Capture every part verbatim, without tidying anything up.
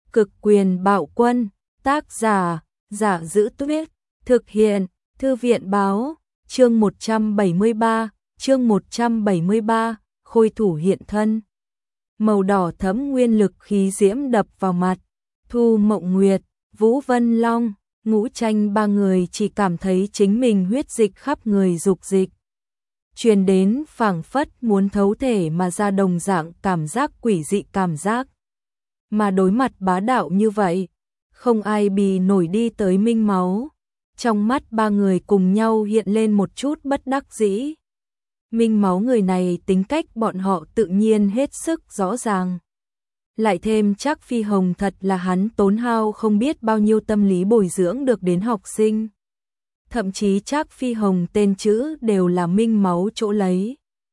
Cực quyền bạo quân, tác giả, Giả Giữ Tuyết, thực hiện, Thư viện báo, chương một trăm bảy mươi ba, chương một trăm bảy mươi ba, khôi thủ hiện thân. Màu đỏ thẫm nguyên lực khí diễm đập vào mặt, Thu Mộng Nguyệt, Vũ Vân Long, Ngũ Tranh ba người chỉ cảm thấy chính mình huyết dịch khắp người dục dịch. Truyền đến phảng phất muốn thấu thể mà ra đồng dạng cảm giác quỷ dị cảm giác. Mà đối mặt bá đạo như vậy, không ai bì nổi đi tới Minh Máu. Trong mắt ba người cùng nhau hiện lên một chút bất đắc dĩ. Minh Máu người này tính cách bọn họ tự nhiên hết sức rõ ràng. Lại thêm Trác Phi Hồng thật là hắn tốn hao không biết bao nhiêu tâm lý bồi dưỡng được đến học sinh. Thậm chí Trác Phi Hồng tên chữ đều là Minh Máu chỗ lấy.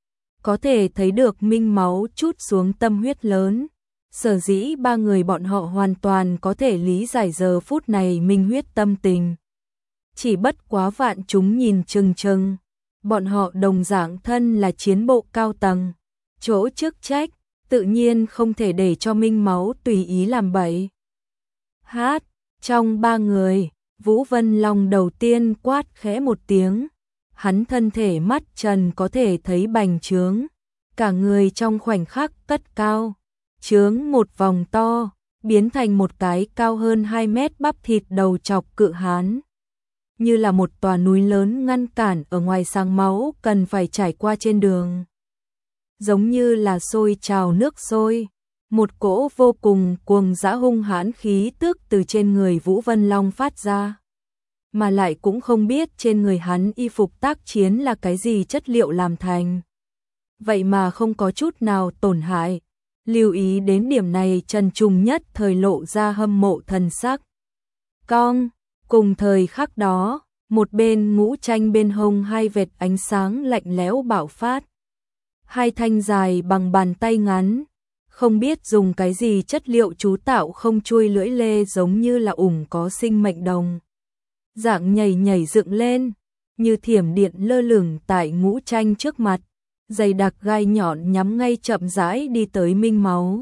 Có thể thấy được Minh Máu chút xuống tâm huyết lớn. Sở dĩ ba người bọn họ hoàn toàn có thể lý giải giờ phút này minh huyết tâm tình. Chỉ bất quá vạn chúng nhìn chừng chừng. Bọn họ đồng dạng thân là chiến bộ cao tầng. Chỗ chức trách, tự nhiên không thể để cho Minh Máu tùy ý làm bậy. Hát, trong ba người, Vũ Vân Long đầu tiên quát khẽ một tiếng. Hắn thân thể mắt trần có thể thấy bành trướng. Cả người trong khoảnh khắc cất cao. Trướng một vòng to, biến thành một cái cao hơn hai mét bắp thịt đầu chọc cự hán. Như là một tòa núi lớn ngăn cản ở ngoài sang máu cần phải trải qua trên đường. Giống như là sôi trào nước sôi, một cỗ vô cùng cuồng dã hung hãn khí tức từ trên người Vũ Vân Long phát ra. Mà lại cũng không biết trên người hắn y phục tác chiến là cái gì chất liệu làm thành. Vậy mà không có chút nào tổn hại. Lưu ý đến điểm này Trần Trùng nhất thời lộ ra hâm mộ thần sắc. Cong, cùng thời khắc đó, một bên Ngũ Tranh bên hông hai vệt ánh sáng lạnh lẽo bạo phát. Hai thanh dài bằng bàn tay ngắn, không biết dùng cái gì chất liệu chú tạo không chuôi lưỡi lê giống như là ủng có sinh mệnh đồng. Dạng nhảy nhảy dựng lên, như thiểm điện lơ lửng tại Ngũ Tranh trước mặt. Dày đặc gai nhọn nhắm ngay chậm rãi đi tới Minh Máu.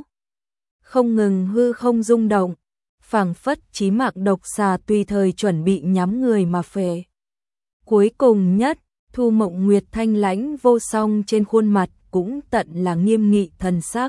Không ngừng hư không rung động, phảng phất chí mạng độc xà tùy thời chuẩn bị nhắm người mà phệ. Cuối cùng nhất, Thu Mộng Nguyệt thanh lãnh vô song trên khuôn mặt cũng tận là nghiêm nghị thần sắc.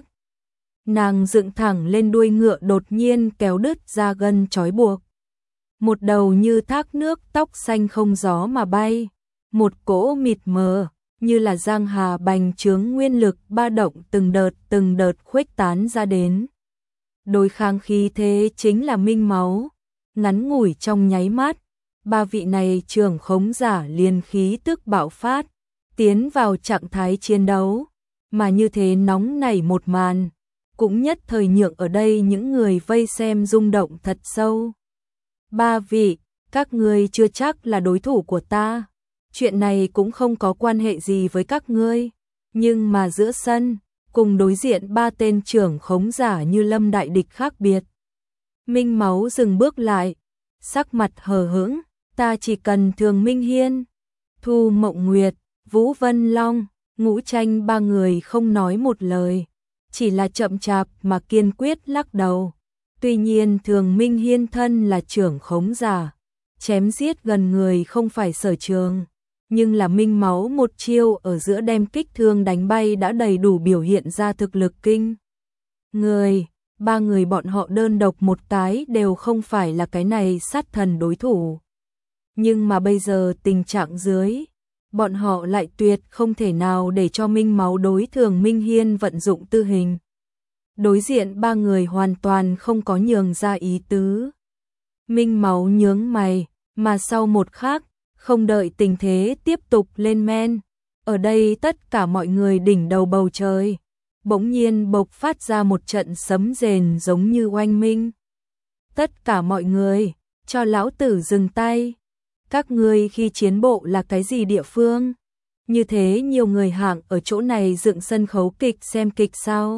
Nàng dựng thẳng lên đuôi ngựa đột nhiên kéo đứt ra gân trói buộc. Một đầu như thác nước tóc xanh không gió mà bay, một cỗ mịt mờ. Như là giang hà bành trướng nguyên lực ba động từng đợt từng đợt khuếch tán ra đến. Đối kháng khí thế chính là Minh Máu, ngắn ngủi trong nháy mắt, ba vị này trưởng khống giả liền khí tức bạo phát, tiến vào trạng thái chiến đấu, mà như thế nóng nảy một màn, cũng nhất thời nhượng ở đây những người vây xem rung động thật sâu. Ba vị, các ngươi chưa chắc là đối thủ của ta. Chuyện này cũng không có quan hệ gì với các ngươi, nhưng mà giữa sân, cùng đối diện ba tên trưởng khống giả như lâm đại địch khác biệt. Minh Máu dừng bước lại, sắc mặt hờ hững, ta chỉ cần Thường Minh Hiên, Thu Mộng Nguyệt, Vũ Vân Long, Ngũ Tranh ba người không nói một lời, chỉ là chậm chạp mà kiên quyết lắc đầu. Tuy nhiên Thường Minh Hiên thân là trưởng khống giả, chém giết gần người không phải sở trường. Nhưng là Minh Máu một chiêu ở giữa đem kích thương đánh bay đã đầy đủ biểu hiện ra thực lực kinh. Người, ba người bọn họ đơn độc một cái đều không phải là cái này sát thần đối thủ. Nhưng mà bây giờ tình trạng dưới, bọn họ lại tuyệt không thể nào để cho Minh Máu đối Thường Minh Hiên vận dụng tư hình. Đối diện ba người hoàn toàn không có nhường ra ý tứ. Minh Máu nhướng mày, mà sau một khắc, không đợi tình thế tiếp tục lên men, ở đây tất cả mọi người đỉnh đầu bầu trời, bỗng nhiên bộc phát ra một trận sấm rền giống như oanh minh. Tất cả mọi người, cho lão tử dừng tay. Các ngươi khi chiến bộ là cái gì địa phương? Như thế nhiều người hạng ở chỗ này dựng sân khấu kịch xem kịch sao?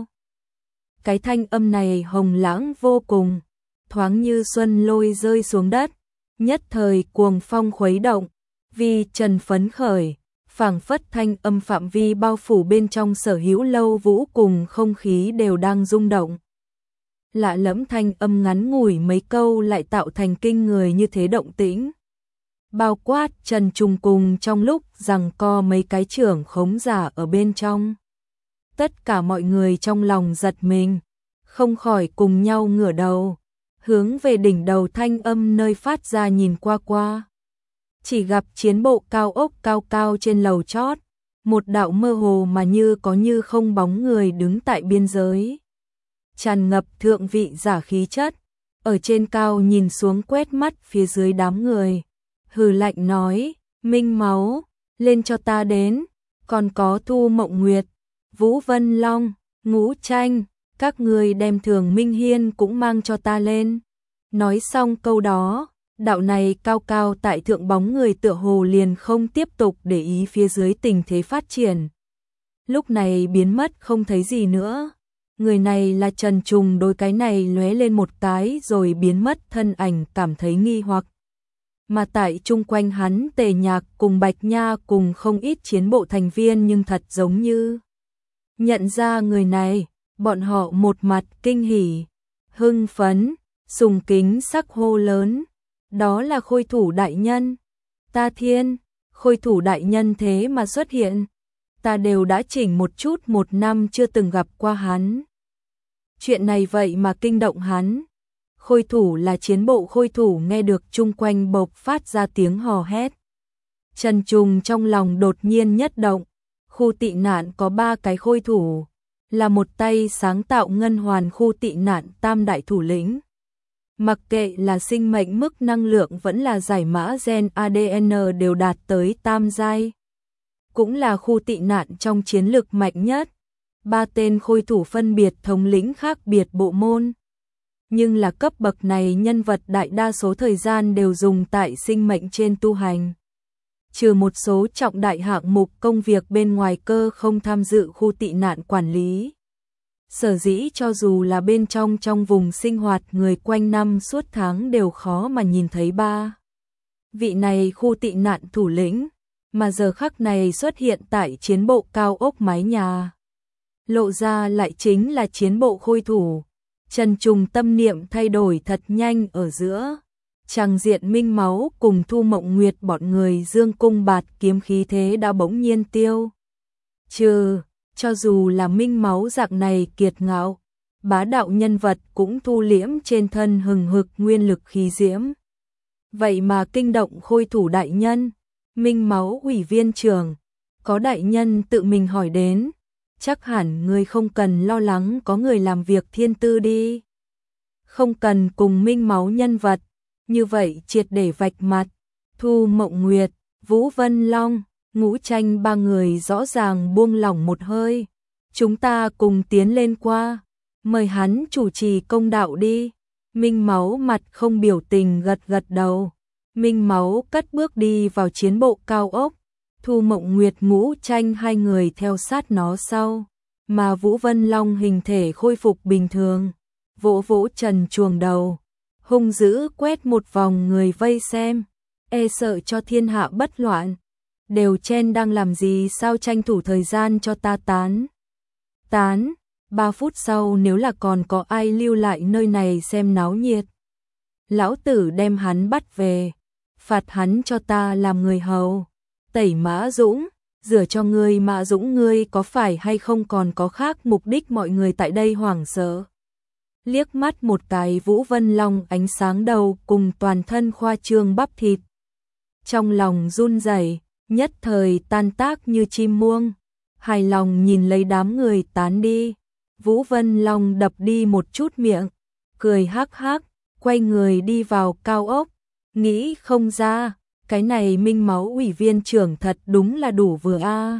Cái thanh âm này hồng lãng vô cùng, thoáng như xuân lôi rơi xuống đất, nhất thời cuồng phong khuấy động. Vì trần phấn khởi, phảng phất thanh âm phạm vi bao phủ bên trong sở hữu lâu vũ cùng không khí đều đang rung động. lạ lẫm thanh âm ngắn ngủi mấy câu lại tạo thành kinh người như thế động tĩnh. Bao quát Trần Trùng cùng trong lúc giằng co mấy cái trưởng khống giả ở bên trong. Tất cả mọi người trong lòng giật mình, không khỏi cùng nhau ngửa đầu, hướng về đỉnh đầu thanh âm nơi phát ra nhìn qua qua. Chỉ gặp chiến bộ cao ốc cao cao trên lầu chót, một đạo mơ hồ mà như có như không bóng người đứng tại biên giới. Tràn ngập thượng vị giả khí chất, ở trên cao nhìn xuống quét mắt phía dưới đám người. Hừ lạnh nói, Minh Máu, lên cho ta đến, còn có Thu Mộng Nguyệt, Vũ Vân Long, Ngũ Tranh, các người đem Thường Minh Hiên cũng mang cho ta lên. Nói xong câu đó, đạo này cao cao tại thượng bóng người tựa hồ liền không tiếp tục để ý phía dưới tình thế phát triển. Lúc này biến mất không thấy gì nữa. Người này là Trần Trùng, đôi cái này lóe lên một cái rồi biến mất thân ảnh cảm thấy nghi hoặc. Mà tại chung quanh hắn Tề Nhạc cùng Bạch Nha cùng không ít chiến bộ thành viên nhưng thật giống như nhận ra người này, bọn họ một mặt kinh hỉ, hưng phấn, sùng kính sắc hô lớn. Đó là Khôi Thủ đại nhân. Ta thiên, Khôi Thủ đại nhân thế mà xuất hiện. Ta đều đã chỉnh một chút một năm chưa từng gặp qua hắn. Chuyện này vậy mà kinh động hắn. Khôi Thủ là chiến bộ Khôi Thủ nghe được chung quanh bộc phát ra tiếng hò hét. Trần Trùng trong lòng đột nhiên nhất động. Khu tị nạn có ba cái Khôi Thủ, là một tay sáng tạo ngân hoàn khu tị nạn tam đại thủ lĩnh. Mặc kệ là sinh mệnh mức năng lượng vẫn là giải mã gen a đê en đều đạt tới tam giai. Cũng là khu tị nạn trong chiến lực mạnh nhất. Ba tên Khôi Thủ phân biệt thống lĩnh khác biệt bộ môn. Nhưng là cấp bậc này nhân vật đại đa số thời gian đều dùng tại sinh mệnh trên tu hành. Trừ một số trọng đại hạng mục công việc bên ngoài cơ không tham dự khu tị nạn quản lý. Sở dĩ cho dù là bên trong trong vùng sinh hoạt người quanh năm suốt tháng đều khó mà nhìn thấy ba vị này khu tị nạn thủ lĩnh, mà giờ khắc này xuất hiện tại chiến bộ cao ốc mái nhà. Lộ ra lại chính là chiến bộ Khôi Thủ. Trần Trùng tâm niệm thay đổi thật nhanh ở giữa. Tràng diện Minh Máu cùng Thu Mộng Nguyệt bọn người dương cung bạt kiếm khí thế đã bỗng nhiên tiêu. Trừ, cho dù là Minh Máu dạng này kiệt ngạo, bá đạo nhân vật cũng thu liễm trên thân hừng hực nguyên lực khí diễm. Vậy mà kinh động Khôi Thủ đại nhân, Minh Máu ủy viên trưởng, có đại nhân tự mình hỏi đến, chắc hẳn người không cần lo lắng có người làm việc thiên tư đi. Không cần cùng Minh Máu nhân vật, như vậy triệt để vạch mặt. Thu Mộng Nguyệt, Vũ Vân Long, Ngũ Tranh ba người rõ ràng buông lỏng một hơi. Chúng ta cùng tiến lên qua, mời hắn chủ trì công đạo đi. Minh Máu mặt không biểu tình gật gật đầu. Minh Máu cất bước đi vào chiến bộ cao ốc. Thu Mộng Nguyệt Ngũ Tranh hai người theo sát nó sau, mà Vũ Vân Long hình thể khôi phục bình thường, vỗ vỗ Trần Truồng đầu, hung dữ quét một vòng người vây xem, e sợ cho thiên hạ bất loạn. Đều chen đang làm gì sao, tranh thủ thời gian cho ta tán. Tán, ba phút sau nếu là còn có ai lưu lại nơi này xem náo nhiệt, lão tử đem hắn bắt về, phạt hắn cho ta làm người hầu. Tẩy Mã Dũng, rửa cho ngươi Mã Dũng, ngươi có phải hay không còn có khác mục đích? Mọi người tại đây hoảng sợ. Liếc mắt một cái Vũ Vân Long ánh sáng đầu cùng toàn thân khoa trương bắp thịt. Trong lòng run rẩy, nhất thời tan tác như chim muông, hài lòng nhìn lấy đám người tán đi. Vũ Vân Long đập đi một chút miệng, cười hắc hắc, quay người đi vào cao ốc, nghĩ không ra. Cái này Minh Máu ủy viên trưởng thật đúng là đủ vừa a.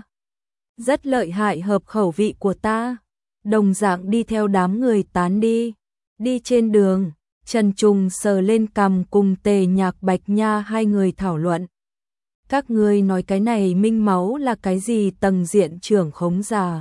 Rất lợi hại, hợp khẩu vị của ta. Đồng dạng đi theo đám người tán đi. Đi trên đường, Trần Trùng sờ lên cằm cùng Tề Nhạc Bạch Nha hai người thảo luận. Các ngươi nói cái này Minh Máu là cái gì? Tầng diện trưởng khống giả,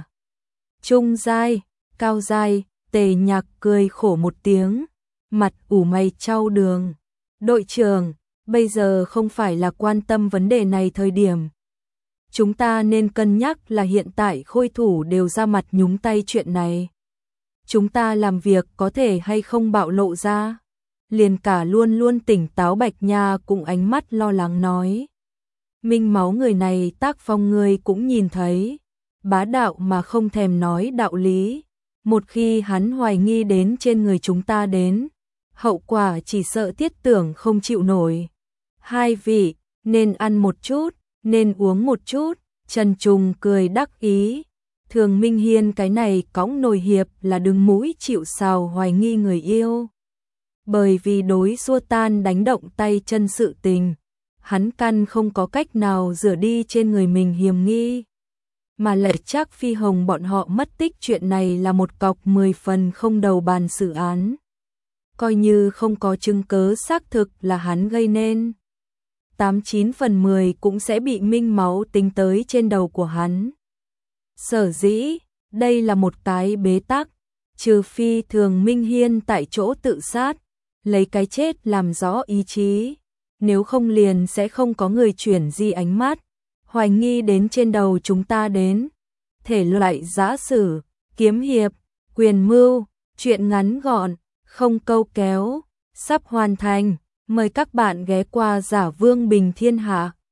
trung giai, cao giai? Tề Nhạc cười khổ một tiếng, mặt ủ mày chau đường. Đội trưởng, bây giờ không phải là quan tâm vấn đề này thời điểm. Chúng ta nên cân nhắc là hiện tại Khôi Thủ đều ra mặt nhúng tay chuyện này. chúng ta làm việc có thể hay không bạo lộ ra. Liền cả luôn luôn tỉnh táo Bạch Nha cùng ánh mắt lo lắng nói. Minh Máu người này tác phong người cũng nhìn thấy, bá đạo mà không thèm nói đạo lý. Một khi hắn hoài nghi đến trên người chúng ta đến, hậu quả chỉ sợ Tiết Tưởng không chịu nổi. Hai vị, nên ăn một chút, nên uống một chút, Trần Trùng cười đắc ý. Thường Minh Hiên cái này cõng nồi hiệp là đứng mũi chịu sào hoài nghi người yêu. Bởi vì đối xua tan đánh động tay chân sự tình, hắn căn không có cách nào rửa đi trên người mình hiểm nghi. Mà lại chắc Phi Hồng bọn họ mất tích chuyện này là một cọc mười phần không đầu bàn xử án. Coi như không có chứng cớ xác thực là hắn gây nên, tám chín phần mười cũng sẽ bị Minh Máu tính tới trên đầu của hắn. Sở dĩ, đây là một cái bế tắc, trừ phi Thường Minh Hiên tại chỗ tự sát, lấy cái chết làm rõ ý chí, nếu không liền sẽ không có người chuyển di ánh mắt, hoài nghi đến trên đầu chúng ta đến. Thể loại giã sử, kiếm hiệp, quyền mưu, truyện ngắn gọn, không câu kéo, sắp hoàn thành, mời các bạn ghé qua Giả Vương Bình Thiên Hạ.